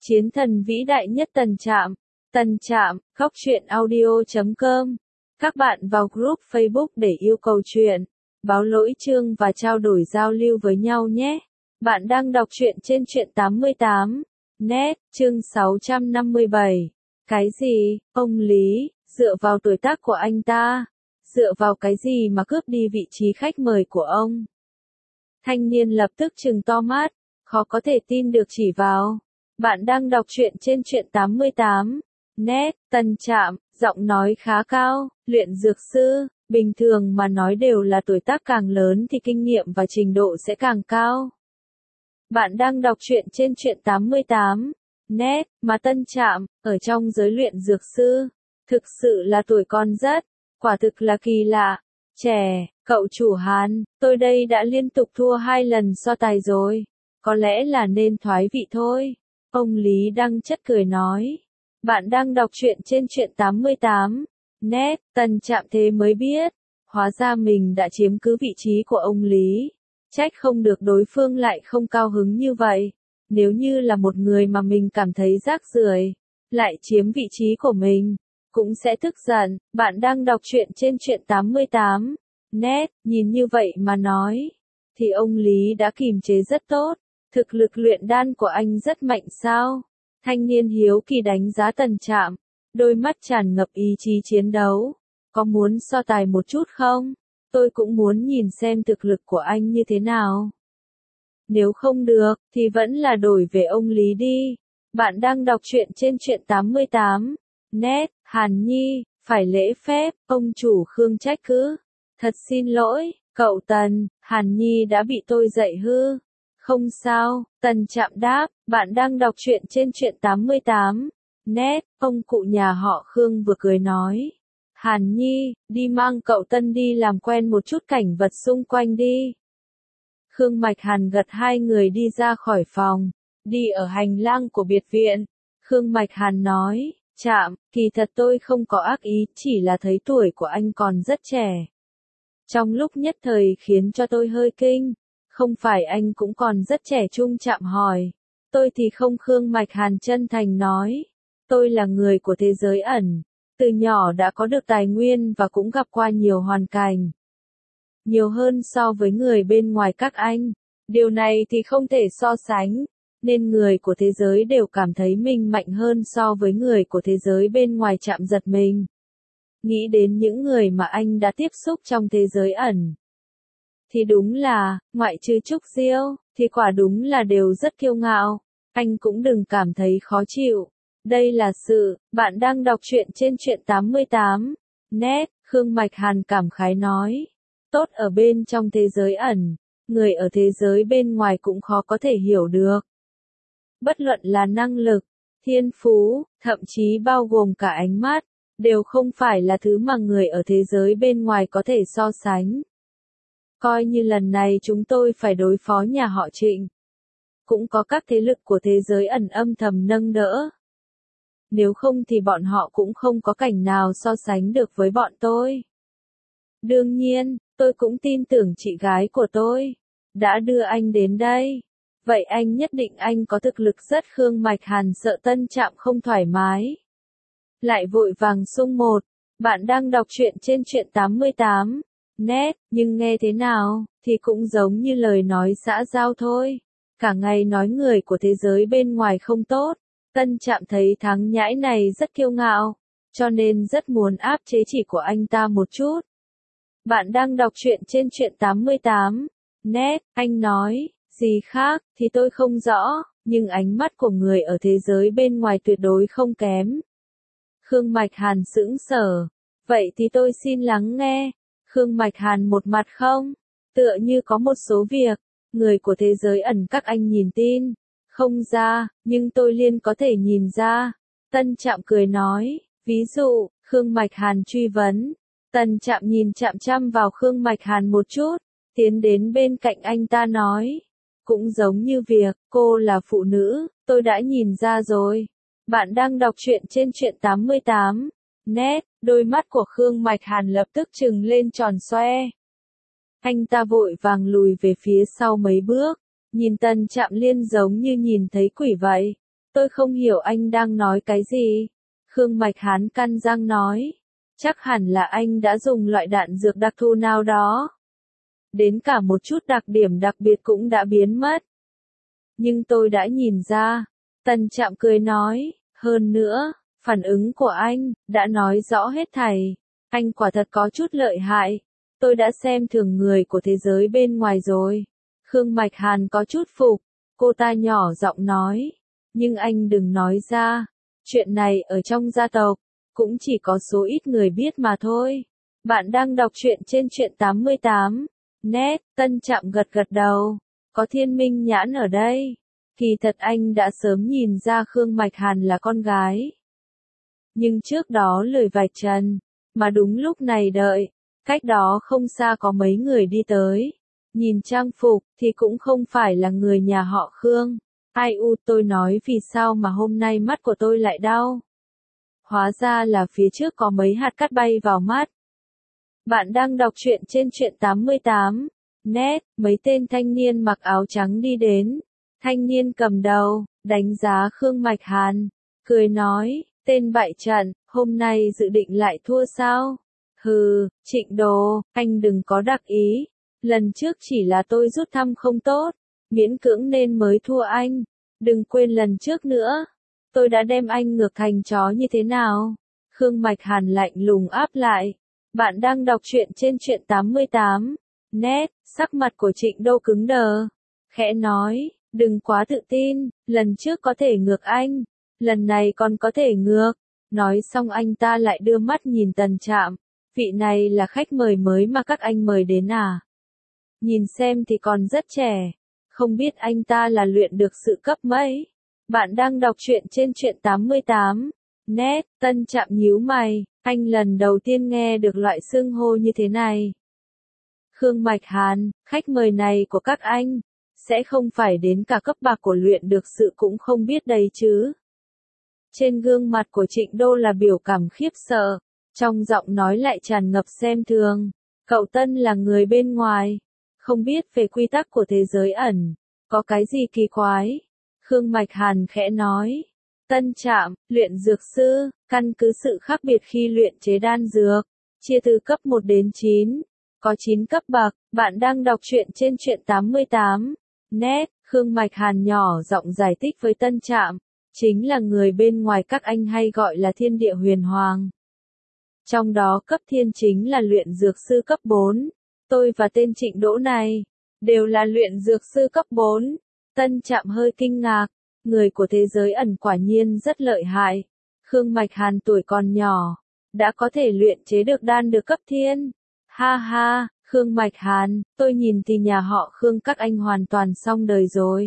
Chiến thần vĩ đại nhất Tần Trạm, khóc chuyện audio.com. Các bạn vào group Facebook để yêu cầu chuyện, báo lỗi chương và trao đổi giao lưu với nhau nhé. Bạn đang đọc truyện trên truyện 88. Net, chương 657. Cái gì, ông Lý, dựa vào tuổi tác của anh ta? Dựa vào cái gì mà cướp đi vị trí khách mời của ông? Thanh niên lập tức trừng to mắt, khó có thể tin được chỉ vào. Bạn đang đọc truyện trên truyện 88. Net, Tần Trạm, giọng nói khá cao, luyện dược sư, bình thường mà nói đều là tuổi tác càng lớn thì kinh nghiệm và trình độ sẽ càng cao. Bạn đang đọc truyện trên truyện 88. Net, mà Tần Trạm, ở trong giới luyện dược sư, thực sự là tuổi còn rất, quả thực là kỳ lạ. Trẻ, cậu chủ Hàn, tôi đây đã liên tục thua 2 lần so tài rồi, có lẽ là nên thoái vị thôi. Ông Lý Đăng chất cười nói. Bạn đang đọc truyện trên truyện 88. Net, Tần Trạm thế mới biết. Hóa ra mình đã chiếm cứ vị trí của ông Lý. Trách không được đối phương lại không cao hứng như vậy. Nếu như là một người mà mình cảm thấy rác rưởi, lại chiếm vị trí của mình, cũng sẽ tức giận. Bạn đang đọc truyện trên truyện 88. Net, nhìn như vậy mà nói, thì ông Lý đã kìm chế rất tốt. Thực lực luyện đan của anh rất mạnh sao? Thanh niên hiếu kỳ đánh giá Tần Trạm, đôi mắt tràn ngập ý chí chiến đấu. Có muốn so tài một chút không? Tôi cũng muốn nhìn xem thực lực của anh như thế nào. Nếu không được, thì vẫn là đổi về ông Lý đi. Bạn đang đọc truyện trên truyện 88. Net, Hàn Nhi, phải lễ phép, ông chủ Khương trách cứ. Thật xin lỗi, cậu Tần, Hàn Nhi đã bị tôi dạy hư. Không sao, Tần Trạm đáp, bạn đang đọc truyện trên truyện 88. Net, ông cụ nhà họ Khương vừa cười nói. Hàn Nhi, đi mang cậu Tân đi làm quen một chút cảnh vật xung quanh đi. Khương Mạch Hàn gật hai người đi ra khỏi phòng, đi ở hành lang của biệt viện. Khương Mạch Hàn nói, Trạm, kỳ thật tôi không có ác ý, chỉ là thấy tuổi của anh còn rất trẻ. Trong lúc nhất thời khiến cho tôi hơi kinh. Không phải anh cũng còn rất trẻ Trung Trạm hỏi. Tôi thì không. Khương Mạch Hàn chân thành nói. Tôi là người của thế giới ẩn. Từ nhỏ đã có được tài nguyên và cũng gặp qua nhiều hoàn cảnh. Nhiều hơn so với người bên ngoài các anh. Điều này thì không thể so sánh. Nên người của thế giới đều cảm thấy mình mạnh hơn so với người của thế giới bên ngoài. Chạm giật mình. Nghĩ đến những người mà anh đã tiếp xúc trong thế giới ẩn. Thì đúng là, ngoại trừ Trúc Diêu, thì quả đúng là đều rất kiêu ngạo. Anh cũng đừng cảm thấy khó chịu. Đây là sự, bạn đang đọc truyện trên truyện 88. Net, Khương Mạch Hàn cảm khái nói. Tốt ở bên trong thế giới ẩn, người ở thế giới bên ngoài cũng khó có thể hiểu được. Bất luận là năng lực, thiên phú, thậm chí bao gồm cả ánh mắt, đều không phải là thứ mà người ở thế giới bên ngoài có thể so sánh. Coi như lần này chúng tôi phải đối phó nhà họ Trịnh. Cũng có các thế lực của thế giới ẩn âm thầm nâng đỡ. Nếu không thì bọn họ cũng không có cảnh nào so sánh được với bọn tôi. Đương nhiên, tôi cũng tin tưởng chị gái của tôi đã đưa anh đến đây. Vậy anh nhất định anh có thực lực rất. Khương Mạch Hàn sợ Tần Trạm không thoải mái. Lại vội vàng xung một. Bạn đang đọc truyện trên truyện 88. Net, nhưng nghe thế nào, thì cũng giống như lời nói xã giao thôi. Cả ngày nói người của thế giới bên ngoài không tốt. Tần Trạm thấy thằng nhãi này rất kiêu ngạo, cho nên rất muốn áp chế chỉ của anh ta một chút. Bạn đang đọc truyện trên truyện 88. Net, anh nói, gì khác, thì tôi không rõ, nhưng ánh mắt của người ở thế giới bên ngoài tuyệt đối không kém. Khương Mạch Hàn sững sờ. Vậy thì tôi xin lắng nghe. Khương Mạch Hàn một mặt không, tựa như có một số việc, người của thế giới ẩn các anh nhìn tin, không ra, nhưng tôi liên có thể nhìn ra. Tần Trạm cười nói, ví dụ, Khương Mạch Hàn truy vấn. Tần Trạm nhìn chằm chằm vào Khương Mạch Hàn một chút, tiến đến bên cạnh anh ta nói, cũng giống như việc, cô là phụ nữ, tôi đã nhìn ra rồi. Bạn đang đọc truyện trên truyện 88. Net, đôi mắt của Khương Mạch Hàn lập tức trừng lên tròn xoe. Anh ta vội vàng lùi về phía sau mấy bước, nhìn Tần Trạm Liên giống như nhìn thấy quỷ vậy. Tôi không hiểu anh đang nói cái gì. Khương Mạch Hàn căn răng nói. Chắc hẳn là anh đã dùng loại đạn dược đặc thù nào đó. Đến cả một chút đặc điểm đặc biệt cũng đã biến mất. Nhưng tôi đã nhìn ra. Tân Trạm cười nói. Hơn nữa, phản ứng của anh đã nói rõ hết thảy. Anh quả thật có chút lợi hại. Tôi đã xem thường người của thế giới bên ngoài rồi. Khương Mạch Hàn có chút phục. Cô ta nhỏ giọng nói. Nhưng anh đừng nói ra. Chuyện này ở trong gia tộc, cũng chỉ có số ít người biết mà thôi. Bạn đang đọc truyện trên truyện 88. Net, Tân Trạm gật gật đầu. Có Thiên Minh Nhãn ở đây. Kỳ thật anh đã sớm nhìn ra Khương Mạch Hàn là con gái. Nhưng trước đó lời vạch trần, mà đúng lúc này đợi, cách đó không xa có mấy người đi tới. Nhìn trang phục thì cũng không phải là người nhà họ Khương. Ai u, tôi nói vì sao mà hôm nay mắt của tôi lại đau. Hóa ra là phía trước có mấy hạt cát bay vào mắt. Bạn đang đọc truyện trên truyện 88. Net, mấy tên thanh niên mặc áo trắng đi đến. Thanh niên cầm đầu, đánh giá Khương Mạch Hàn. Cười nói, tên bại trận, hôm nay dự định lại thua sao? Hừ, Trịnh Đồ, anh đừng có đắc ý. Lần trước chỉ là tôi rút thăm không tốt, miễn cưỡng nên mới thua anh. Đừng quên lần trước nữa, tôi đã đem anh ngược thành chó như thế nào? Khương Mạch Hàn lạnh lùng áp lại. Bạn đang đọc truyện trên truyện 88. Net, sắc mặt của Trịnh Đô cứng đờ. Khẽ nói, đừng quá tự tin, lần trước có thể ngược anh, lần này còn có thể ngược. Nói xong anh ta lại đưa mắt nhìn Tần Trạm. Vị này là khách mời mới mà các anh mời đến à? Nhìn xem thì còn rất trẻ. Không biết anh ta là luyện được sự cấp mấy. Bạn đang đọc truyện trên truyện 88. Net, Tân Trạm nhíu mày. Anh lần đầu tiên nghe được loại xưng hô như thế này. Khương Mạch Hàn, khách mời này của các anh, sẽ không phải đến cả cấp bạc của luyện được sự cũng không biết đấy chứ. Trên gương mặt của Trịnh Đô là biểu cảm khiếp sợ. Trong giọng nói lại tràn ngập xem thường. Cậu Tân là người bên ngoài, không biết về quy tắc của thế giới ẩn. Có cái gì kỳ quái? Khương Mạch Hàn khẽ nói. Tân Trạm, luyện dược sư, căn cứ sự khác biệt khi luyện chế đan dược, chia từ cấp 1 đến 9, có 9 cấp bậc. Bạn đang đọc truyện trên truyện 88. Net, Khương Mạch Hàn nhỏ giọng giải thích với Tân Trạm, chính là người bên ngoài các anh hay gọi là thiên địa huyền hoàng. Trong đó cấp thiên chính là luyện dược sư cấp 4. Tôi và tên Trịnh Đỗ này, đều là luyện dược sư cấp 4. Tân Trạm hơi kinh ngạc, người của thế giới ẩn quả nhiên rất lợi hại. Khương Mạch Hàn tuổi còn nhỏ, đã có thể luyện chế được đan được cấp thiên. Ha ha, Khương Mạch Hàn, tôi nhìn thì nhà họ Khương các anh hoàn toàn xong đời rồi.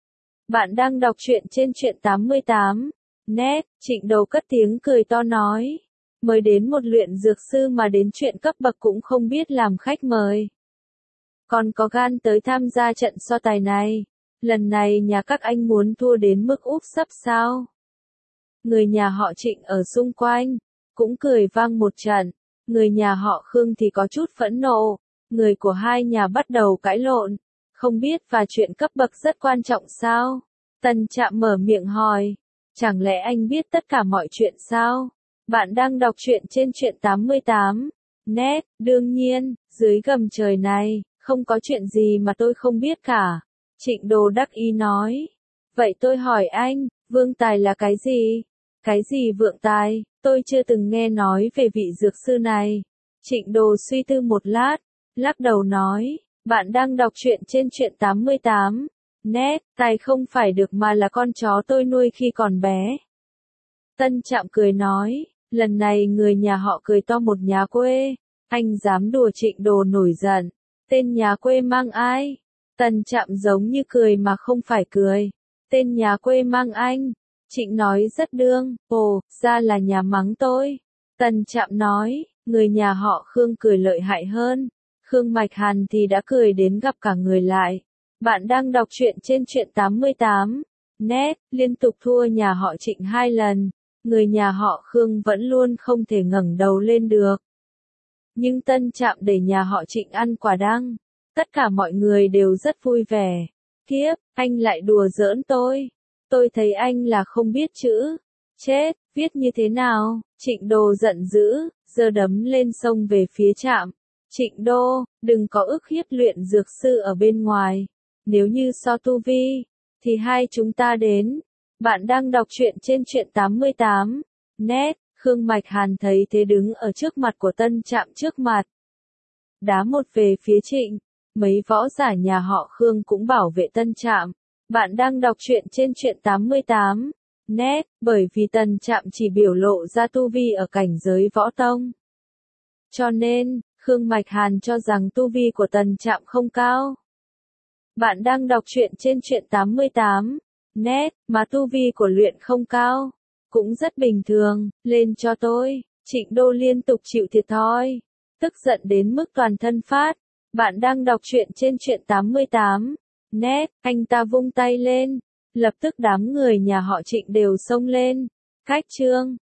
Bạn đang đọc truyện trên truyện 88. Net, Trịnh Đầu cất tiếng cười to nói. Mới đến một luyện dược sư mà đến chuyện cấp bậc cũng không biết làm khách mời. Còn có gan tới tham gia trận so tài này. Lần này nhà các anh muốn thua đến mức úp sấp sao? Người nhà họ Trịnh ở xung quanh, cũng cười vang một trận. Người nhà họ Khương thì có chút phẫn nộ. Người của hai nhà bắt đầu cãi lộn. Không biết và chuyện cấp bậc rất quan trọng sao? Tần Trạm mở miệng hỏi. Chẳng lẽ anh biết tất cả mọi chuyện sao? Bạn đang đọc truyện trên truyện 88. Net, đương nhiên, dưới gầm trời này, không có chuyện gì mà tôi không biết cả. Trịnh Đồ đắc ý nói. Vậy tôi hỏi anh, vương tài là cái gì? Cái gì vượng tài? Tôi chưa từng nghe nói về vị dược sư này. Trịnh Đồ suy tư một lát, lắc đầu nói. Bạn đang đọc truyện trên truyện 88. Net, tài không phải được mà là con chó tôi nuôi khi còn bé. Tân Trạm cười nói. Lần này người nhà họ cười to một nhà quê. Anh dám đùa Trịnh Đồ nổi giận. Tên nhà quê mang ai? Tần Trạm giống như cười mà không phải cười. Tên nhà quê mang anh. Trịnh nói rất đương. Ồ, ra là nhà mắng tôi. Tần Trạm nói. Người nhà họ Khương cười lợi hại hơn. Khương Mạch Hàn thì đã cười đến gặp cả người lại. Bạn đang đọc truyện trên truyện 88. Net, liên tục thua nhà họ Trịnh 2 lần. Người nhà họ Khương vẫn luôn không thể ngẩng đầu lên được. Nhưng Tân Trạm để nhà họ Trịnh ăn quả đắng. Tất cả mọi người đều rất vui vẻ. Kiếp, anh lại đùa giỡn tôi. Tôi thấy anh là không biết chữ. Chết, viết như thế nào? Trịnh Đô giận dữ, giơ đấm lên xông về phía trạm. Trịnh Đô, đừng có ức hiếp luyện dược sư ở bên ngoài. Nếu như so tu vi, thì hai chúng ta đến. Bạn đang đọc truyện trên truyện 88. Net, Khương Mạch Hàn thấy thế đứng ở trước mặt của Tân Trạm trước mặt. Đá một về phía Trịnh, mấy võ giả nhà họ Khương cũng bảo vệ Tân Trạm. Bạn đang đọc truyện trên truyện 88. Net, bởi vì Tân Trạm chỉ biểu lộ ra tu vi ở cảnh giới võ tông. Cho nên, Khương Mạch Hàn cho rằng tu vi của Tân Trạm không cao. Bạn đang đọc truyện trên truyện 88. Net, mà tu vi của luyện không cao. Cũng rất bình thường, lên cho tôi. Trịnh Đô liên tục chịu thiệt thòi. Tức giận đến mức toàn thân phát. Bạn đang đọc truyện trên truyện 88. Net, anh ta vung tay lên. Lập tức đám người nhà họ Trịnh đều xông lên. Khách trương,